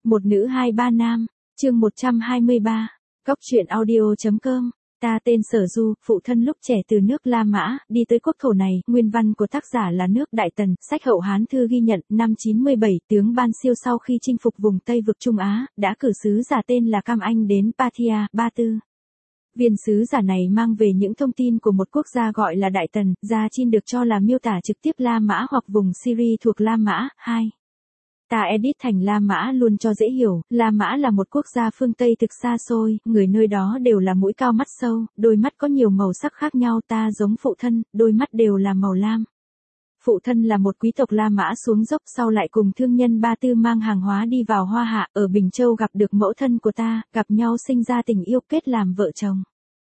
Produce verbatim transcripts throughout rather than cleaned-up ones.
Một nữ hai ba nam, chương một trăm hai mươi ba, Góc truyện audio.com. Ta tên Sở Du, phụ thân lúc trẻ từ nước La Mã, đi tới quốc thổ này, nguyên văn của tác giả là nước Đại Tần, sách Hậu Hán Thư ghi nhận, năm chín mươi bảy, tướng Ban Siêu sau khi chinh phục vùng Tây vực Trung Á, đã cử sứ giả tên là Cam Anh đến Parthia, Ba Tư. Viên sứ giả này mang về những thông tin của một quốc gia gọi là Đại Tần, Gia Chin được cho là miêu tả trực tiếp La Mã hoặc vùng Syria thuộc La Mã. Hai. Ta edit thành La Mã luôn cho dễ hiểu, La Mã là một quốc gia phương Tây thực xa xôi, người nơi đó đều là mũi cao mắt sâu, đôi mắt có nhiều màu sắc khác nhau. Ta giống phụ thân, đôi mắt đều là màu lam. Phụ thân là một quý tộc La Mã xuống dốc, sau lại cùng thương nhân Ba Tư mang hàng hóa đi vào Hoa Hạ, ở Bình Châu gặp được mẫu thân của ta, gặp nhau sinh ra tình yêu, kết làm vợ chồng.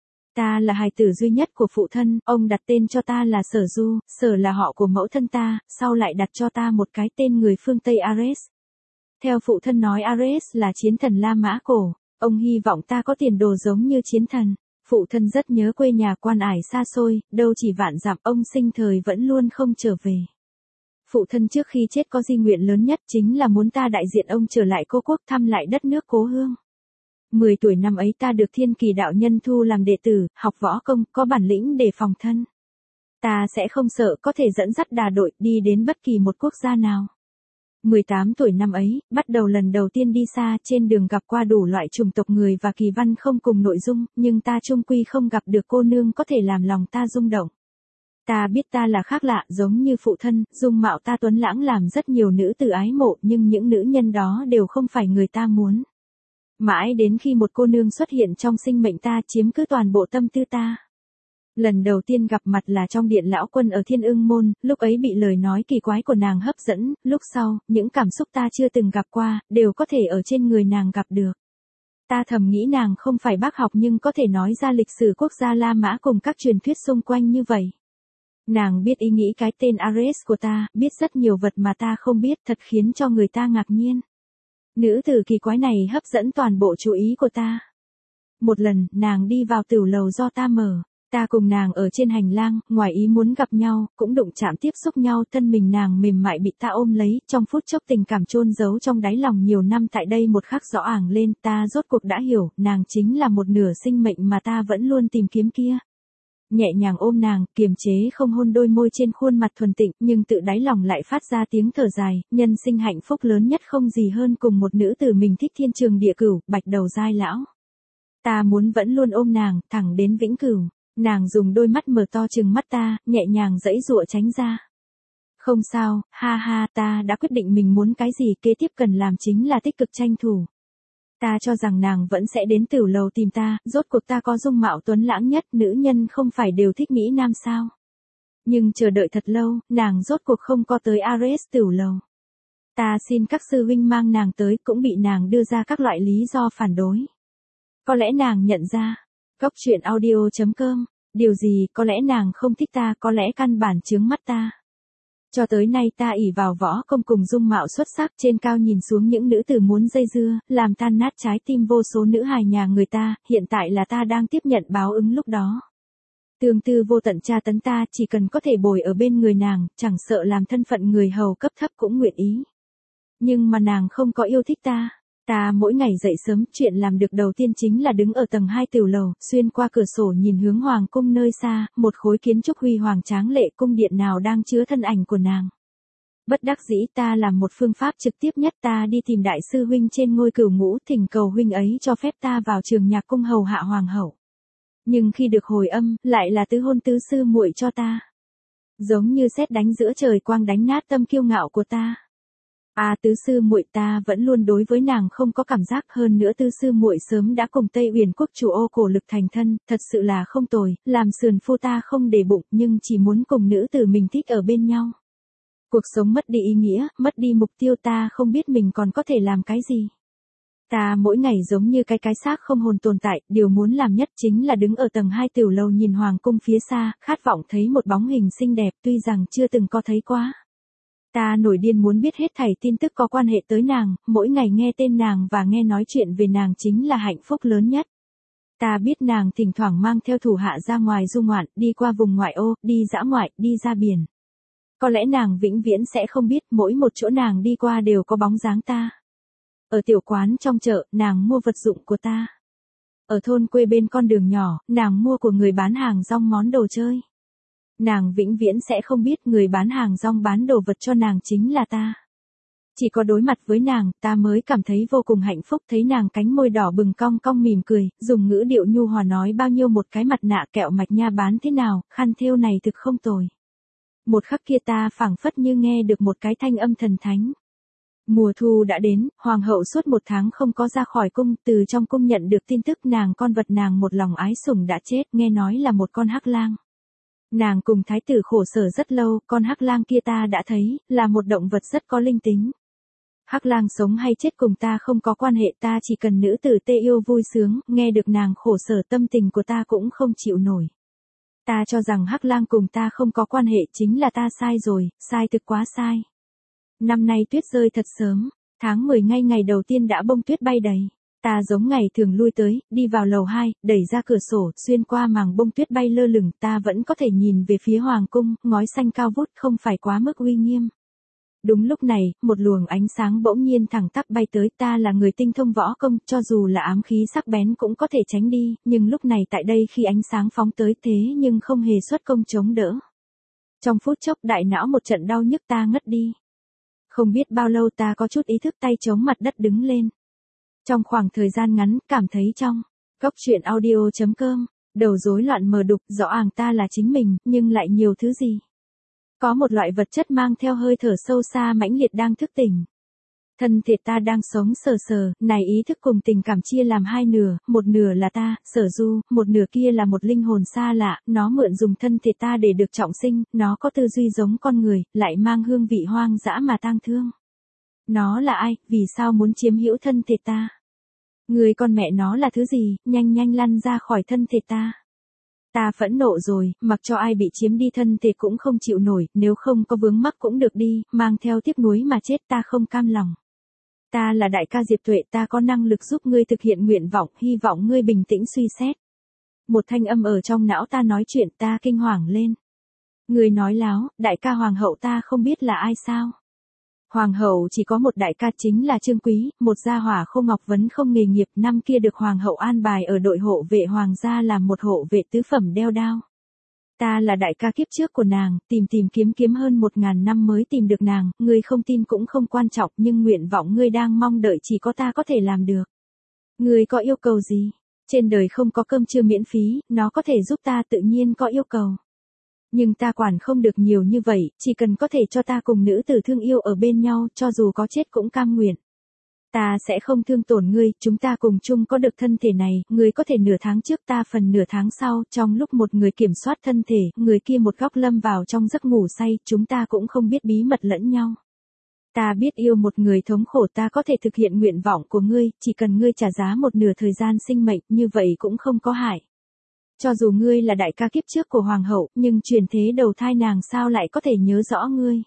Ta là hài tử duy nhất của phụ thân, ông đặt tên cho ta là Sở Du, Sở là họ của mẫu thân ta, sau lại đặt cho ta một cái tên người phương Tây Ares. Theo phụ thân nói Ares là chiến thần La Mã cổ, ông hy vọng ta có tiền đồ giống như chiến thần. Phụ thân rất nhớ quê nhà Quan Ải xa xôi, đâu chỉ vạn dặm, ông sinh thời vẫn luôn không trở về. Phụ thân trước khi chết có di nguyện lớn nhất chính là muốn ta đại diện ông trở lại cố quốc thăm lại đất nước cố hương. Mười tuổi năm ấy ta được Thiên Kỳ đạo nhân thu làm đệ tử, học võ công, có bản lĩnh để phòng thân. Ta sẽ không sợ, có thể dẫn dắt đà đội đi đến bất kỳ một quốc gia nào. Mười tám tuổi năm ấy, bắt đầu lần đầu tiên đi xa, trên đường gặp qua đủ loại chủng tộc người và kỳ văn không cùng nội dung, nhưng ta chung quy không gặp được cô nương có thể làm lòng ta rung động. Ta biết ta là khác lạ, giống như phụ thân, dung mạo ta tuấn lãng làm rất nhiều nữ tử ái mộ, nhưng những nữ nhân đó đều không phải người ta muốn. Mãi đến khi một cô nương xuất hiện trong sinh mệnh ta, chiếm cứ toàn bộ tâm tư ta. Lần đầu tiên gặp mặt là trong điện lão quân ở Thiên Ưng Môn, lúc ấy bị lời nói kỳ quái của nàng hấp dẫn, lúc sau, những cảm xúc ta chưa từng gặp qua, đều có thể ở trên người nàng gặp được. Ta thầm nghĩ nàng không phải bác học nhưng có thể nói ra lịch sử quốc gia La Mã cùng các truyền thuyết xung quanh như vậy. Nàng biết ý nghĩ cái tên Ares của ta, biết rất nhiều vật mà ta không biết, thật khiến cho người ta ngạc nhiên. Nữ tử kỳ quái này hấp dẫn toàn bộ chú ý của ta. Một lần, nàng đi vào tửu lầu do ta mở. Ta cùng nàng ở trên hành lang, ngoài ý muốn gặp nhau, cũng đụng chạm tiếp xúc nhau, thân mình nàng mềm mại bị ta ôm lấy, trong phút chốc tình cảm chôn giấu trong đáy lòng nhiều năm tại đây một khắc rõ ảng lên, ta rốt cuộc đã hiểu, nàng chính là một nửa sinh mệnh mà ta vẫn luôn tìm kiếm kia. Nhẹ nhàng ôm nàng, kiềm chế không hôn đôi môi trên khuôn mặt thuần tịnh, nhưng tự đáy lòng lại phát ra tiếng thở dài, nhân sinh hạnh phúc lớn nhất không gì hơn cùng một nữ tử mình thích thiên trường địa cửu, bạch đầu giai lão. Ta muốn vẫn luôn ôm nàng, thẳng đến vĩnh cửu. Nàng dùng đôi mắt mở to trừng mắt ta, nhẹ nhàng giãy giụa tránh ra. Không sao, ha ha, ta đã quyết định mình muốn cái gì, kế tiếp cần làm chính là tích cực tranh thủ. Ta cho rằng nàng vẫn sẽ đến tửu lầu tìm ta, rốt cuộc ta có dung mạo tuấn lãng nhất, nữ nhân không phải đều thích mỹ nam sao. Nhưng chờ đợi thật lâu, nàng rốt cuộc không có tới Ares tửu lầu. Ta xin các sư huynh mang nàng tới, cũng bị nàng đưa ra các loại lý do phản đối. Có lẽ nàng nhận ra. Góc truyện audio.com, điều gì, có lẽ nàng không thích ta, có lẽ căn bản chướng mắt ta. Cho tới nay ta ỷ vào võ công cùng dung mạo xuất sắc, trên cao nhìn xuống những nữ tử muốn dây dưa, làm tan nát trái tim vô số nữ hài nhà người ta, hiện tại là ta đang tiếp nhận báo ứng lúc đó. Tương tư vô tận tra tấn ta, chỉ cần có thể bồi ở bên người nàng, chẳng sợ làm thân phận người hầu cấp thấp cũng nguyện ý. Nhưng mà nàng không có yêu thích ta. Ta mỗi ngày dậy sớm, chuyện làm được đầu tiên chính là đứng ở tầng hai tửu lầu, xuyên qua cửa sổ nhìn hướng hoàng cung nơi xa, một khối kiến trúc huy hoàng tráng lệ, cung điện nào đang chứa thân ảnh của nàng. Bất đắc dĩ ta làm một phương pháp trực tiếp nhất, ta đi tìm đại sư huynh trên ngôi cửu ngũ, thỉnh cầu huynh ấy cho phép ta vào trường nhạc cung hầu hạ hoàng hậu. Nhưng khi được hồi âm, lại là tứ hôn tứ sư muội cho ta. Giống như sét đánh giữa trời quang đánh nát tâm kiêu ngạo của ta. À tứ sư muội, ta vẫn luôn đối với nàng không có cảm giác, hơn nữa tứ sư muội sớm đã cùng Tây Uyển quốc chủ Ô Cổ Lực thành thân, thật sự là không tồi, làm sườn phu ta không để bụng, nhưng chỉ muốn cùng nữ tử mình thích ở bên nhau. Cuộc sống mất đi ý nghĩa, mất đi mục tiêu, ta không biết mình còn có thể làm cái gì. Ta mỗi ngày giống như cái cái xác không hồn tồn tại, điều muốn làm nhất chính là đứng ở tầng hai tửu lầu nhìn hoàng cung phía xa, khát vọng thấy một bóng hình xinh đẹp, tuy rằng chưa từng có thấy quá. Ta nổi điên muốn biết hết thảy tin tức có quan hệ tới nàng, mỗi ngày nghe tên nàng và nghe nói chuyện về nàng chính là hạnh phúc lớn nhất. Ta biết nàng thỉnh thoảng mang theo thủ hạ ra ngoài du ngoạn, đi qua vùng ngoại ô, đi dã ngoại, đi ra biển. Có lẽ nàng vĩnh viễn sẽ không biết mỗi một chỗ nàng đi qua đều có bóng dáng ta. Ở tiểu quán trong chợ, nàng mua vật dụng của ta. Ở thôn quê bên con đường nhỏ, nàng mua của người bán hàng rong món đồ chơi. Nàng vĩnh viễn sẽ không biết người bán hàng rong bán đồ vật cho nàng chính là ta. Chỉ có đối mặt với nàng, ta mới cảm thấy vô cùng hạnh phúc, thấy nàng cánh môi đỏ bừng cong cong mỉm cười, dùng ngữ điệu nhu hòa nói bao nhiêu một cái mặt nạ kẹo mạch nha bán thế nào, khăn thêu này thực không tồi. Một khắc kia ta phảng phất như nghe được một cái thanh âm thần thánh. Mùa thu đã đến, hoàng hậu suốt một tháng không có ra khỏi cung, từ trong cung nhận được tin tức nàng con vật nàng một lòng ái sủng đã chết, nghe nói là một con hắc lang. Nàng cùng thái tử khổ sở rất lâu, con hắc lang kia ta đã thấy, là một động vật rất có linh tính. Hắc lang sống hay chết cùng ta không có quan hệ, ta chỉ cần nữ tử tê yêu vui sướng, nghe được nàng khổ sở tâm tình của ta cũng không chịu nổi. Ta cho rằng hắc lang cùng ta không có quan hệ, chính là ta sai rồi, sai thực quá sai. Năm nay tuyết rơi thật sớm, tháng mười ngay ngày đầu tiên đã bông tuyết bay đầy. Ta giống ngày thường lui tới, đi vào lầu hai, đẩy ra cửa sổ, xuyên qua màng bông tuyết bay lơ lửng, ta vẫn có thể nhìn về phía hoàng cung, ngói xanh cao vút không phải quá mức uy nghiêm. Đúng lúc này, một luồng ánh sáng bỗng nhiên thẳng tắp bay tới, ta là người tinh thông võ công, cho dù là ám khí sắc bén cũng có thể tránh đi, nhưng lúc này tại đây khi ánh sáng phóng tới thế nhưng không hề xuất công chống đỡ. Trong phút chốc đại não một trận đau nhức ta ngất đi. Không biết bao lâu ta có chút ý thức tay chống mặt đất đứng lên. Trong khoảng thời gian ngắn, cảm thấy trong góc chuyện audio chấm com, đầu rối loạn mờ đục, rõ ràng ta là chính mình, nhưng lại nhiều thứ gì. Có một loại vật chất mang theo hơi thở sâu xa mãnh liệt đang thức tỉnh. Thân thể ta đang sống sờ sờ, này ý thức cùng tình cảm chia làm hai nửa, một nửa là ta, Sở Du, một nửa kia là một linh hồn xa lạ, nó mượn dùng thân thể ta để được trọng sinh, nó có tư duy giống con người, lại mang hương vị hoang dã mà tang thương. Nó là ai, vì sao muốn chiếm hữu thân thể ta? Người con mẹ nó là thứ gì, nhanh nhanh lăn ra khỏi thân thể ta. Ta phẫn nộ rồi, mặc cho ai bị chiếm đi thân thể cũng không chịu nổi, nếu không có vướng mắc cũng được đi, mang theo tiếc nuối mà chết ta không cam lòng. Ta là đại ca Diệp Tuệ, ta có năng lực giúp ngươi thực hiện nguyện vọng, hy vọng ngươi bình tĩnh suy xét. Một thanh âm ở trong não ta nói chuyện, ta kinh hoàng lên. Người nói láo, đại ca hoàng hậu ta không biết là ai sao? Hoàng hậu chỉ có một đại ca chính là Trương Quý, một gia hỏa không ngọc vấn không nghề nghiệp, năm kia được hoàng hậu an bài ở đội hộ vệ hoàng gia làm một hộ vệ tứ phẩm đeo đao. Ta là đại ca kiếp trước của nàng, tìm tìm kiếm kiếm hơn một ngàn năm mới tìm được nàng, ngươi không tin cũng không quan trọng, nhưng nguyện vọng ngươi đang mong đợi chỉ có ta có thể làm được. Ngươi có yêu cầu gì? Trên đời không có cơm trưa miễn phí, nó có thể giúp ta tự nhiên có yêu cầu. Nhưng ta quản không được nhiều như vậy, chỉ cần có thể cho ta cùng nữ tử thương yêu ở bên nhau, cho dù có chết cũng cam nguyện. Ta sẽ không thương tổn ngươi, chúng ta cùng chung có được thân thể này, ngươi có thể nửa tháng trước ta phần nửa tháng sau, trong lúc một người kiểm soát thân thể, người kia một góc lâm vào trong giấc ngủ say, chúng ta cũng không biết bí mật lẫn nhau. Ta biết yêu một người thống khổ, ta có thể thực hiện nguyện vọng của ngươi, chỉ cần ngươi trả giá một nửa thời gian sinh mệnh, như vậy cũng không có hại. Cho dù ngươi là đại ca kiếp trước của hoàng hậu, nhưng truyền thế đầu thai nàng sao lại có thể nhớ rõ ngươi.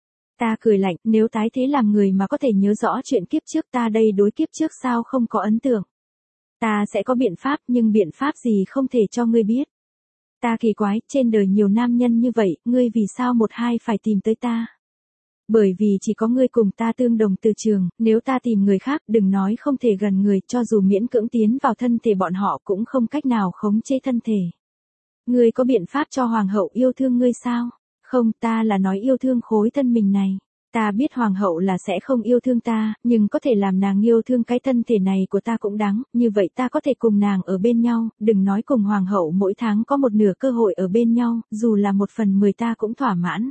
Ta cười lạnh, nếu tái thế làm người mà có thể nhớ rõ chuyện kiếp trước ta đây đối kiếp trước sao không có ấn tượng. Ta sẽ có biện pháp, nhưng biện pháp gì không thể cho ngươi biết. Ta kỳ quái, trên đời nhiều nam nhân như vậy, ngươi vì sao một hai phải tìm tới ta. Bởi vì chỉ có ngươi cùng ta tương đồng từ trường, nếu ta tìm người khác, đừng nói không thể gần người, cho dù miễn cưỡng tiến vào thân thể bọn họ cũng không cách nào khống chế thân thể. Ngươi có biện pháp cho hoàng hậu yêu thương ngươi sao? Không, ta là nói yêu thương khối thân mình này. Ta biết hoàng hậu là sẽ không yêu thương ta, nhưng có thể làm nàng yêu thương cái thân thể này của ta cũng đáng, như vậy ta có thể cùng nàng ở bên nhau, đừng nói cùng hoàng hậu mỗi tháng có một nửa cơ hội ở bên nhau, dù là một phần mười ta cũng thỏa mãn.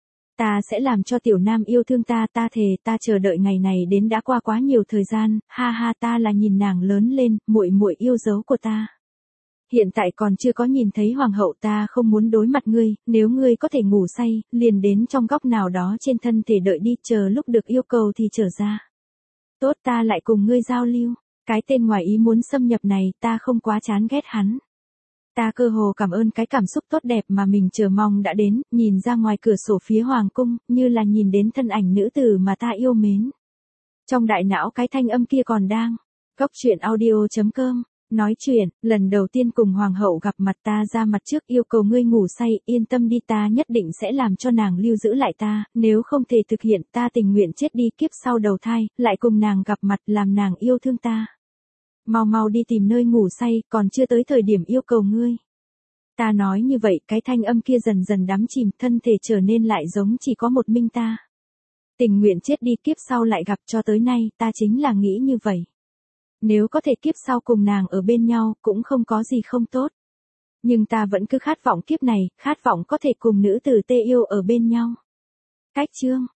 Ta sẽ làm cho tiểu nam yêu thương ta, ta thề, ta chờ đợi ngày này đến đã qua quá nhiều thời gian, ha ha, ta là nhìn nàng lớn lên, muội muội yêu dấu của ta. Hiện tại còn chưa có nhìn thấy hoàng hậu, ta không muốn đối mặt ngươi, nếu ngươi có thể ngủ say, liền đến trong góc nào đó trên thân thể đợi đi, chờ lúc được yêu cầu thì trở ra. Tốt, ta lại cùng ngươi giao lưu, cái tên ngoài ý muốn xâm nhập này, ta không quá chán ghét hắn. Ta cơ hồ cảm ơn cái cảm xúc tốt đẹp mà mình chờ mong đã đến, nhìn ra ngoài cửa sổ phía hoàng cung, như là nhìn đến thân ảnh nữ tử mà ta yêu mến. Trong đại não cái thanh âm kia còn đang. Góc chuyện audio chấm com Nói chuyện, lần đầu tiên cùng hoàng hậu gặp mặt ta ra mặt trước yêu cầu ngươi ngủ say, yên tâm đi ta nhất định sẽ làm cho nàng lưu giữ lại ta, nếu không thể thực hiện ta tình nguyện chết đi kiếp sau đầu thai, lại cùng nàng gặp mặt làm nàng yêu thương ta. Mau mau đi tìm nơi ngủ say, còn chưa tới thời điểm yêu cầu ngươi. Ta nói như vậy, cái thanh âm kia dần dần đắm chìm, thân thể trở nên lại giống chỉ có một mình ta. Tình nguyện chết đi kiếp sau lại gặp, cho tới nay, ta chính là nghĩ như vậy. Nếu có thể kiếp sau cùng nàng ở bên nhau, cũng không có gì không tốt. Nhưng ta vẫn cứ khát vọng kiếp này, khát vọng có thể cùng nữ tử tê yêu ở bên nhau. Cách chương